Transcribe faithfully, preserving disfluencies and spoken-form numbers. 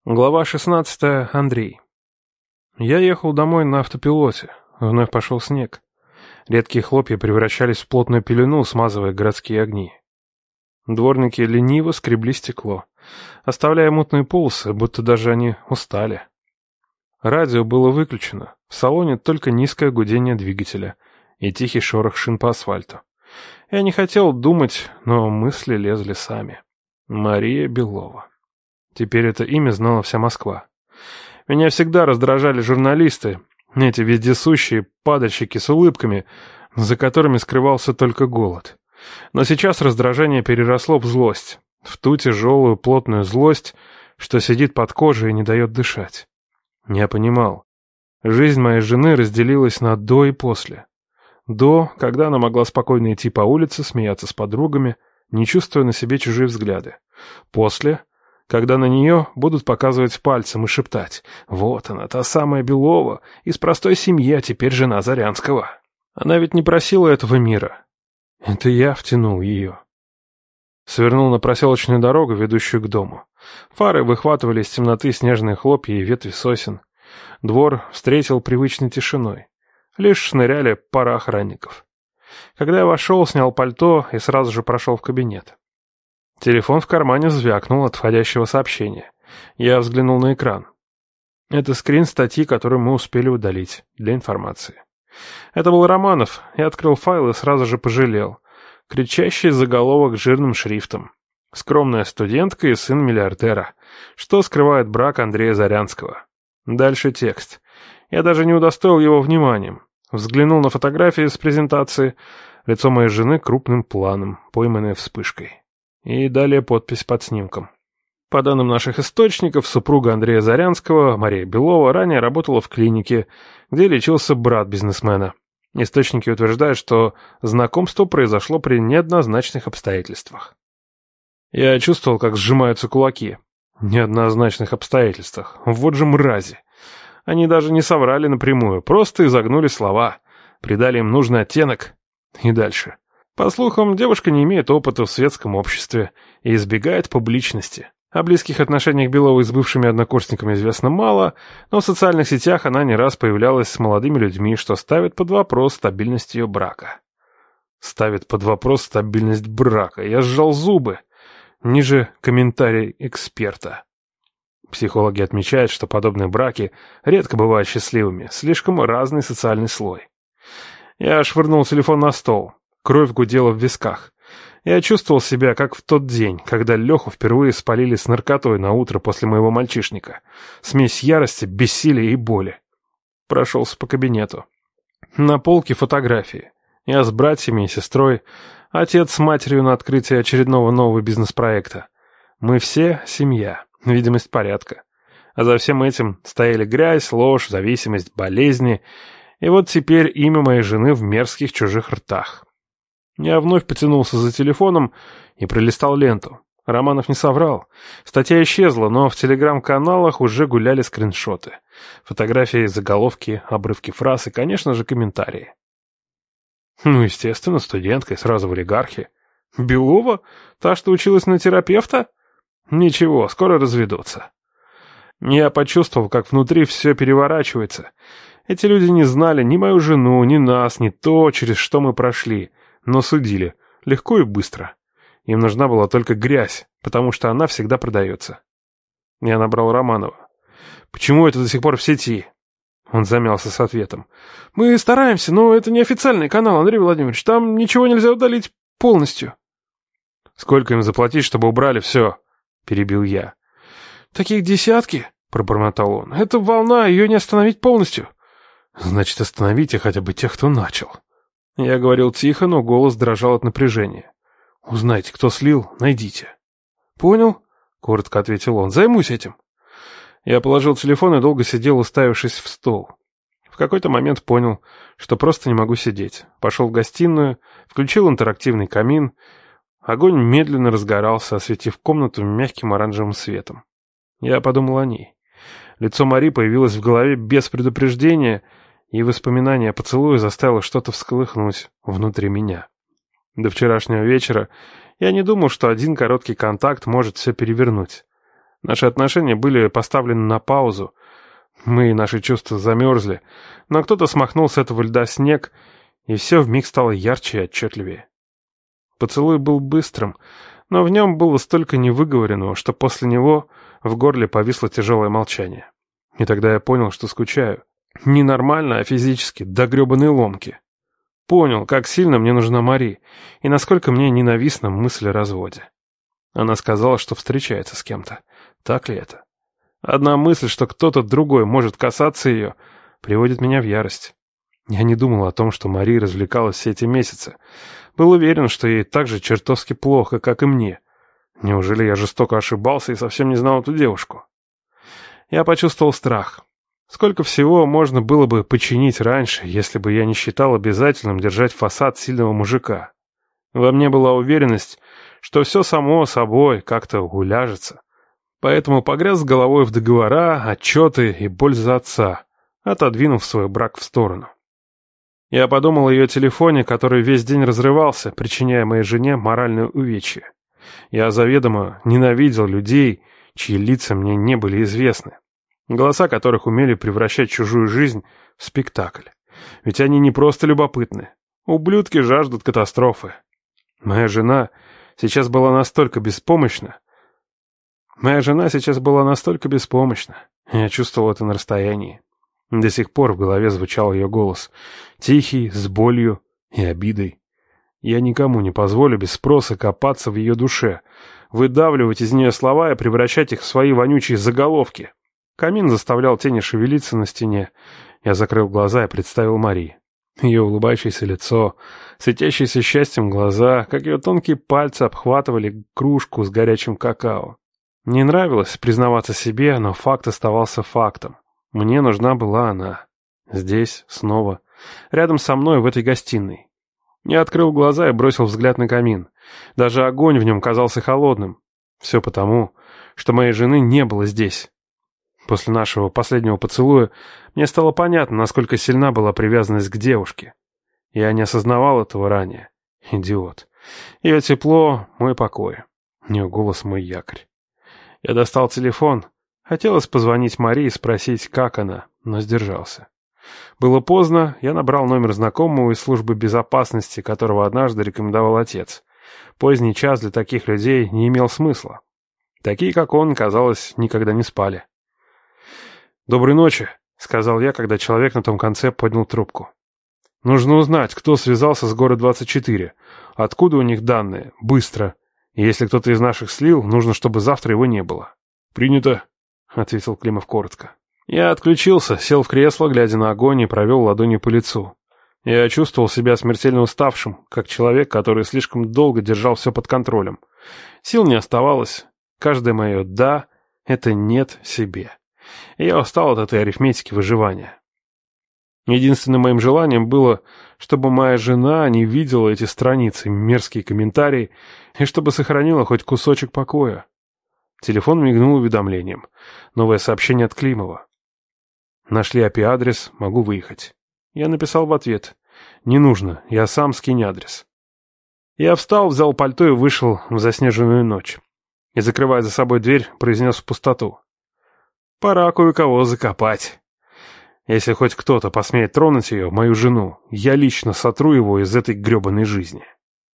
Глава шестнадцатая. Андрей. Я ехал домой на автопилоте. Вновь пошел снег. Редкие хлопья превращались в плотную пелену, смазывая городские огни. Дворники лениво скребли стекло, оставляя мутные полосы, будто даже они устали. Радио было выключено. В салоне только низкое гудение двигателя и тихий шорох шин по асфальту. Я не хотел думать, но мысли лезли сами. Мария Белова. Теперь это имя знала вся Москва. Меня всегда раздражали журналисты, эти вездесущие падальщики с улыбками, за которыми скрывался только голод. Но сейчас раздражение переросло в злость, в ту тяжелую плотную злость, что сидит под кожей и не дает дышать. Я понимал. Жизнь моей жены разделилась на «до» и «после». До, когда она могла спокойно идти по улице, смеяться с подругами, не чувствуя на себе чужие взгляды. После, когда на нее будут показывать пальцем и шептать: «Вот она, та самая Белова, из простой семьи, а теперь жена Зарянского». Она ведь не просила этого мира. Это я втянул ее. Свернул на проселочную дорогу, ведущую к дому. Фары выхватывали из темноты снежные хлопья и ветви сосен. Двор встретил привычной тишиной. Лишь шныряли пара охранников. Когда я вошел, снял пальто и сразу же прошел в кабинет. Телефон в кармане звякнул от входящего сообщения. Я взглянул на экран. Это скрин статьи, которую мы успели удалить для информации. Это был Романов. Я открыл файл и сразу же пожалел. Кричащий заголовок жирным шрифтом. Скромная студентка и сын миллиардера. Что скрывает брак Андрея Зарянского? Дальше текст. Я даже не удостоил его вниманием. Взглянул на фотографии с презентации. Лицо моей жены крупным планом, пойманное вспышкой. И далее подпись под снимком. По данным наших источников, супруга Андрея Зарянского, Мария Белова, ранее работала в клинике, где лечился брат бизнесмена. Источники утверждают, что знакомство произошло при неоднозначных обстоятельствах. Я чувствовал, как сжимаются кулаки. Неоднозначных обстоятельствах. Вот же мрази. Они даже не соврали напрямую, просто изогнули слова, придали им нужный оттенок. И дальше. По слухам, девушка не имеет опыта в светском обществе и избегает публичности. О близких отношениях Беловой с бывшими однокурсниками известно мало, но в социальных сетях она не раз появлялась с молодыми людьми, что ставит под вопрос стабильность ее брака. Ставит под вопрос стабильность брака. Я сжал зубы. Ниже комментарий эксперта. Психологи отмечают, что подобные браки редко бывают счастливыми, слишком разный социальный слой. Я швырнул телефон на стол. Кровь гудела в висках. Я чувствовал себя, как в тот день, когда Леху впервые спалили с наркотой на утро после моего мальчишника. Смесь ярости, бессилия и боли. Прошелся по кабинету. На полке фотографии. Я с братьями и сестрой, отец с матерью на открытии очередного нового бизнес-проекта. Мы все семья, видимость порядка. А за всем этим стояли грязь, ложь, зависимость, болезни. И вот теперь имя моей жены в мерзких чужих ртах. Я вновь потянулся за телефоном и пролистал ленту. Романов не соврал. Статья исчезла, но в телеграм-каналах уже гуляли скриншоты. Фотографии, заголовки, обрывки фраз и, конечно же, комментарии. Ну, естественно, студентка и сразу в олигархи. Белова? Та, что училась на терапевта? Ничего, скоро разведутся. Я почувствовал, как внутри все переворачивается. Эти люди не знали ни мою жену, ни нас, ни то, через что мы прошли. Но судили. Легко и быстро. Им нужна была только грязь, потому что она всегда продается. Я набрал Романова. «Почему это до сих пор в сети?» Он замялся с ответом. «Мы стараемся, но это не официальный канал, Андрей Владимирович. Там ничего нельзя удалить полностью». «Сколько им заплатить, чтобы убрали все?» Перебил я. «Таких десятки», — пробормотал он. «Это волна, ее не остановить полностью». «Значит, остановите хотя бы тех, кто начал». Я говорил тихо, но голос дрожал от напряжения. «Узнайте, кто слил, найдите». «Понял», — коротко ответил он. «Займусь этим». Я положил телефон и долго сидел, уставившись в стол. В какой-то момент понял, что просто не могу сидеть. Пошел в гостиную, включил интерактивный камин. Огонь медленно разгорался, осветив комнату мягким оранжевым светом. Я подумал о ней. Лицо Мари появилось в голове без предупреждения, и воспоминание о поцелуе заставило что-то всколыхнуть внутри меня. До вчерашнего вечера я не думал, что один короткий контакт может все перевернуть. Наши отношения были поставлены на паузу. Мы и наши чувства замерзли, но кто-то смахнул с этого льда снег, и все вмиг стало ярче и отчетливее. Поцелуй был быстрым, но в нем было столько невыговоренного, что после него в горле повисло тяжелое молчание. И тогда я понял, что скучаю. Не нормально, а физически, до гребаной ломки. Понял, как сильно мне нужна Мари, и насколько мне ненавистна мысль о разводе. Она сказала, что встречается с кем-то. Так ли это? Одна мысль, что кто-то другой может касаться ее, приводит меня в ярость. Я не думал о том, что Мари развлекалась все эти месяцы. Был уверен, что ей так же чертовски плохо, как и мне. Неужели я жестоко ошибался и совсем не знал эту девушку? Я почувствовал страх. Сколько всего можно было бы починить раньше, если бы я не считал обязательным держать фасад сильного мужика. Во мне была уверенность, что все само собой как-то уляжется. Поэтому погряз с головой в договора, отчеты и боль за отца, отодвинув свой брак в сторону. Я подумал о ее телефоне, который весь день разрывался, причиняя моей жене моральное увечье. Я заведомо ненавидел людей, чьи лица мне не были известны, голоса которых умели превращать чужую жизнь в спектакль. Ведь они не просто любопытны. Ублюдки жаждут катастрофы. Моя жена сейчас была настолько беспомощна. Моя жена сейчас была настолько беспомощна. Я чувствовал это на расстоянии. До сих пор в голове звучал ее голос, тихий, с болью и обидой. Я никому не позволю без спроса копаться в ее душе, выдавливать из нее слова и превращать их в свои вонючие заголовки. Камин заставлял тени шевелиться на стене. Я закрыл глаза и представил Мари. Ее улыбающееся лицо, светящиеся счастьем глаза, как ее тонкие пальцы обхватывали кружку с горячим какао. Не нравилось признаваться себе, но факт оставался фактом. Мне нужна была она. Здесь, снова, рядом со мной в этой гостиной. Я открыл глаза и бросил взгляд на камин. Даже огонь в нем казался холодным. Все потому, что моей жены не было здесь. После нашего последнего поцелуя мне стало понятно, насколько сильна была привязанность к девушке. Я не осознавал этого ранее. Идиот. Ее тепло — мой покой. Ее голос — мой якорь. Я достал телефон. Хотелось позвонить Мари и спросить, как она, но сдержался. Было поздно, я набрал номер знакомого из службы безопасности, которого однажды рекомендовал отец. Поздний час для таких людей не имел смысла. Такие, как он, казалось, никогда не спали. «Доброй ночи», — сказал я, когда человек на том конце поднял трубку. «Нужно узнать, кто связался с город двадцать четыре. Откуда у них данные? Быстро. И если кто-то из наших слил, нужно, чтобы завтра его не было». «Принято», — ответил Климов коротко. Я отключился, сел в кресло, глядя на огонь, и провел ладонью по лицу. Я чувствовал себя смертельно уставшим, как человек, который слишком долго держал все под контролем. Сил не оставалось. Каждое мое «да» — это «нет» себе. И я устал от этой арифметики выживания. Единственным моим желанием было, чтобы моя жена не видела эти страницы, мерзкие комментарии, и чтобы сохранила хоть кусочек покоя. Телефон мигнул уведомлением. Новое сообщение от Климова. «Нашли эй пи ай-адрес, могу выехать». Я написал в ответ. «Не нужно, я сам скинь адрес». Я встал, взял пальто и вышел в заснеженную ночь. И, закрывая за собой дверь, произнес в пустоту. «Пора кое-кого закопать. Если хоть кто-то посмеет тронуть ее, мою жену, я лично сотру его из этой гребаной жизни».